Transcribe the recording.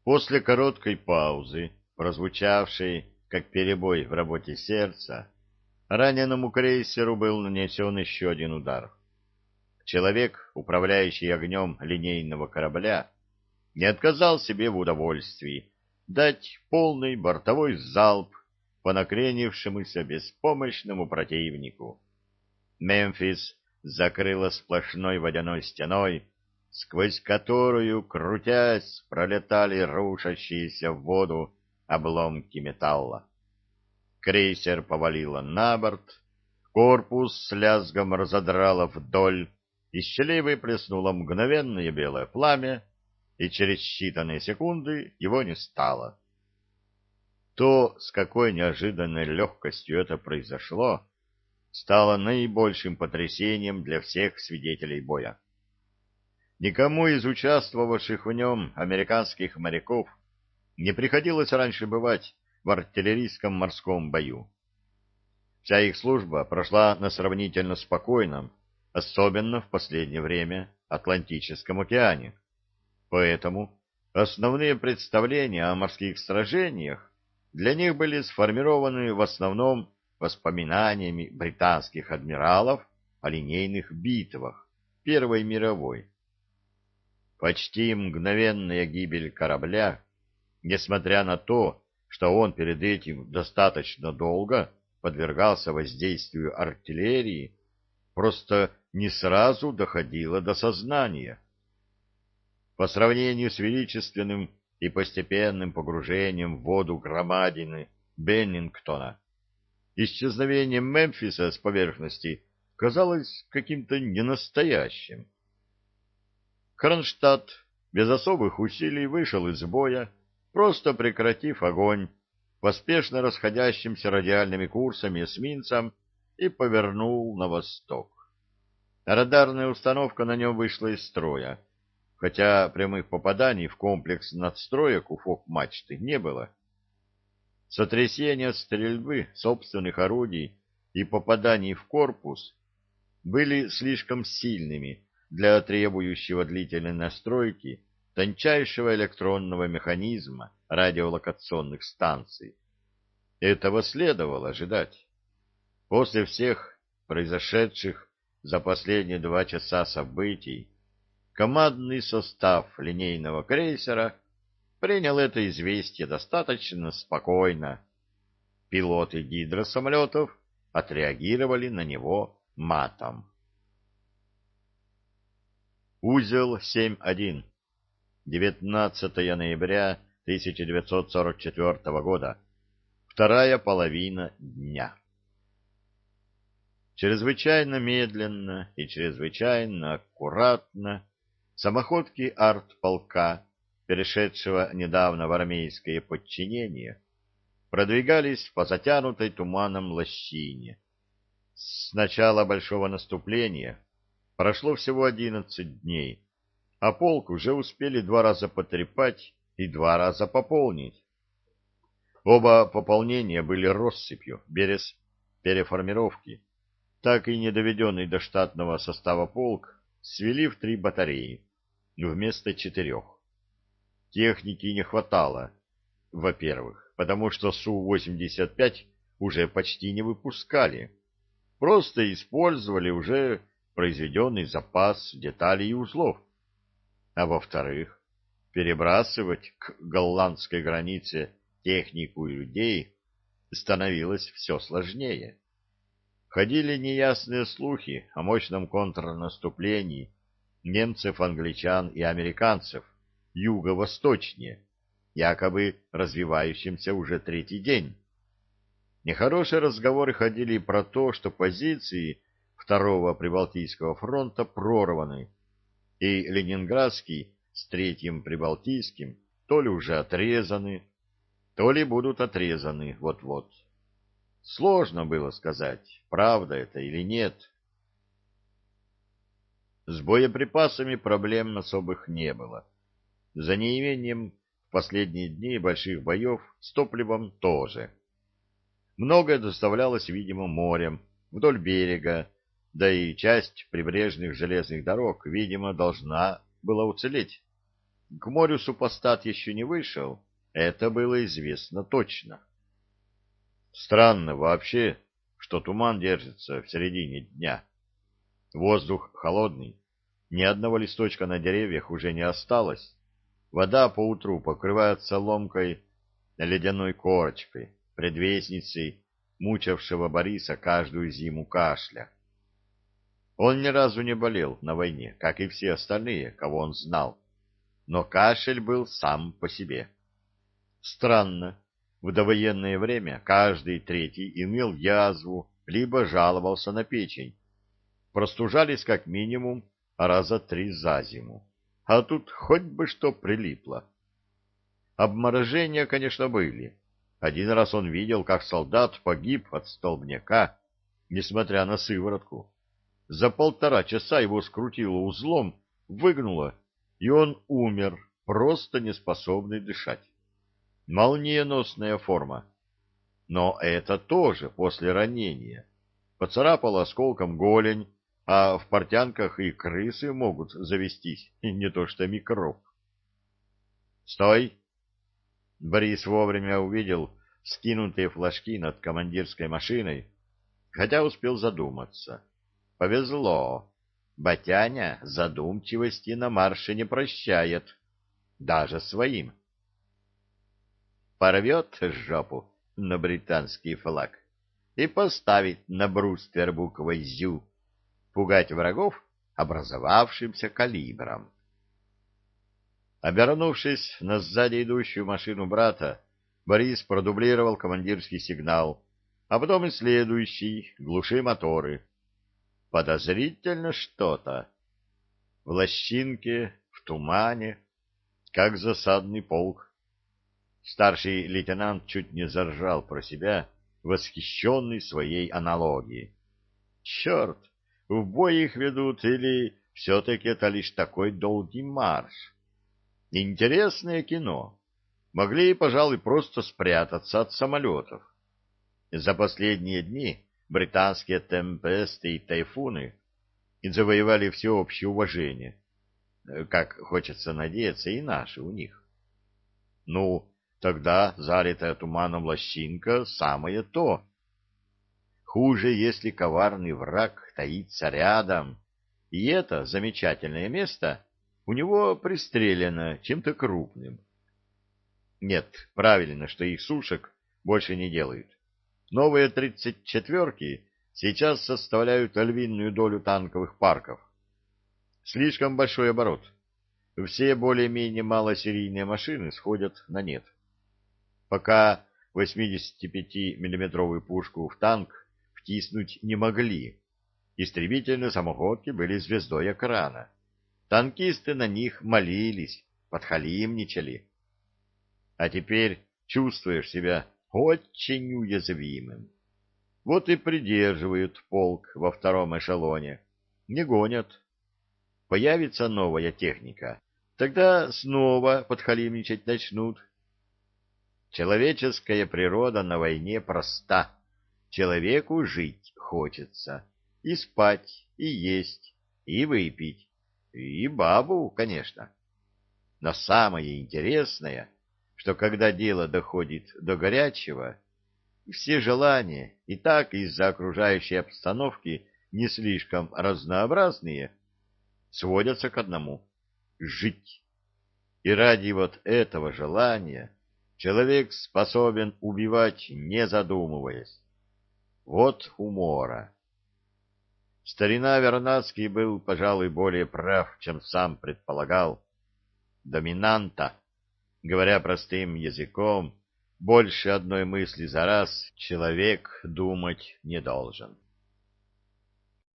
После короткой паузы, прозвучавшей как перебой в работе сердца, раненому крейсеру был нанесен еще один удар. Человек, управляющий огнем линейного корабля, не отказал себе в удовольствии дать полный бортовой залп по накренившемуся беспомощному противнику. Мемфис закрыла сплошной водяной стеной, сквозь которую, крутясь, пролетали рушащиеся в воду обломки металла. Крейсер повалило на борт, корпус с лязгом разодрало вдоль, из щелей выплеснуло мгновенное белое пламя, и через считанные секунды его не стало. То, с какой неожиданной легкостью это произошло, стало наибольшим потрясением для всех свидетелей боя. Никому из участвовавших в нем американских моряков не приходилось раньше бывать в артиллерийском морском бою. Вся их служба прошла на сравнительно спокойном, особенно в последнее время, Атлантическом океане. Поэтому основные представления о морских сражениях для них были сформированы в основном воспоминаниями британских адмиралов о линейных битвах Первой мировой. Почти мгновенная гибель корабля, несмотря на то, что он перед этим достаточно долго подвергался воздействию артиллерии, просто не сразу доходила до сознания. По сравнению с величественным и постепенным погружением в воду громадины Беннингтона, исчезновение Мемфиса с поверхности казалось каким-то ненастоящим. Кронштадт без особых усилий вышел из боя, просто прекратив огонь поспешно расходящимся радиальными курсами эсминцам и повернул на восток. Радарная установка на нем вышла из строя, хотя прямых попаданий в комплекс надстроек у фок-мачты не было. Сотрясения стрельбы собственных орудий и попаданий в корпус были слишком сильными для требующего длительной настройки тончайшего электронного механизма радиолокационных станций. Этого следовало ожидать. После всех произошедших за последние 2 часа событий командный состав линейного крейсера принял это известие достаточно спокойно. Пилоты гидросамолетов отреагировали на него матом. Узел 7.1. 19 ноября 1944 года. Вторая половина дня. Чрезвычайно медленно и чрезвычайно аккуратно самоходки артполка, перешедшего недавно в армейское подчинение, продвигались по затянутой туманом лощине. С начала большого наступления прошло всего 11 дней, а полк уже успели 2 раза потрепать и 2 раза пополнить. Оба пополнения были россыпью, без переформировки. Так и не доведенный до штатного состава полк свели в 3 батареи вместо 4. Техники не хватало, во-первых, потому что Су-85 уже почти не выпускали, просто использовали уже произведенный запас деталей и узлов, а во-вторых, перебрасывать к голландской границе технику и людей становилось все сложнее. Ходили неясные слухи о мощном контрнаступлении немцев, англичан и американцев юго-восточнее, якобы развивающимся уже 3-й день. Нехорошие разговоры ходили и про то, что позиции Второго Прибалтийского фронта прорваны, и Ленинградский с Третьим Прибалтийским то ли уже отрезаны, то ли будут отрезаны вот-вот. Сложно было сказать, правда это или нет. С боеприпасами проблем особых не было. За неимением в последние дни больших боев с топливом тоже. Многое доставлялось, видимо, морем, вдоль берега, да и часть прибрежных железных дорог, видимо, должна была уцелеть. К морю супостат еще не вышел, это было известно точно. Странно вообще, что туман держится в середине дня. Воздух холодный, ни одного листочка на деревьях уже не осталось. Вода поутру покрывается ломкой ледяной корочкой, предвестницей мучавшего Бориса каждую зиму кашля. Он ни разу не болел на войне, как и все остальные, кого он знал, но кашель был сам по себе. Странно, в довоенное время каждый третий имел язву, либо жаловался на печень. Простужались как минимум раза 3 за зиму, а тут хоть бы что прилипло. Обморожения, конечно, были. Один раз он видел, как солдат погиб от столбняка, несмотря на сыворотку. За 1,5 часа его скрутило узлом, выгнуло, и он умер, просто неспособный дышать. Молниеносная форма. Но это тоже после ранения. Поцарапало осколком голень, а в портянках и крысы могут завестись, и не то что микроб. «Стой!» Борис вовремя увидел скинутые флажки над командирской машиной, хотя успел задуматься. Повезло. Батяня задумчивости на марше не прощает, даже своим. Порвет жопу на британский флаг и поставит на бруствер буквой «Зю», пугать врагов образовавшимся калибром. Обернувшись на сзади идущую машину брата, Борис продублировал командирский сигнал, а потом и следующий, глуши моторы. Подозрительно что-то. В лощинке, в тумане, как засадный полк. Старший лейтенант чуть не заржал про себя, восхищенный своей аналогией. Черт, в бой их ведут или все-таки это лишь такой долгий марш? Интересное кино. Могли, пожалуй, просто спрятаться от самолетов. За последние дни британские темпесты и тайфуны завоевали всеобщее уважение. Как хочется надеяться, и наши у них. Ну, тогда залитая туманом лощинка — самое то. Хуже, если коварный враг таится рядом, и это замечательное место у него пристрелено чем-то крупным. Нет, правильно, что их сушек больше не делают. Новые 34-ки сейчас составляют львиную долю танковых парков. Слишком большой оборот. Все более-менее малосерийные машины сходят на нет. Пока 85-миллиметровую пушку в танк втиснуть не могли, истребительные самоходки были звездой экрана. Танкисты на них молились, подхалимничали. А теперь чувствуешь себя очень уязвимым. Вот и придерживают полк во втором эшелоне, не гонят. Появится новая техника, тогда снова подхалимничать начнут. Человеческая природа на войне проста. Человеку жить хочется. И спать, и есть, и выпить. И бабу, конечно. Но самое интересное, что когда дело доходит до горячего, все желания, и так из-за окружающей обстановки не слишком разнообразные, сводятся к одному — жить. И ради вот этого желания человек способен убивать, не задумываясь. Вот умора. Старина Вернадский был, пожалуй, более прав, чем сам предполагал. Доминанта, говоря простым языком, больше одной мысли за раз человек думать не должен.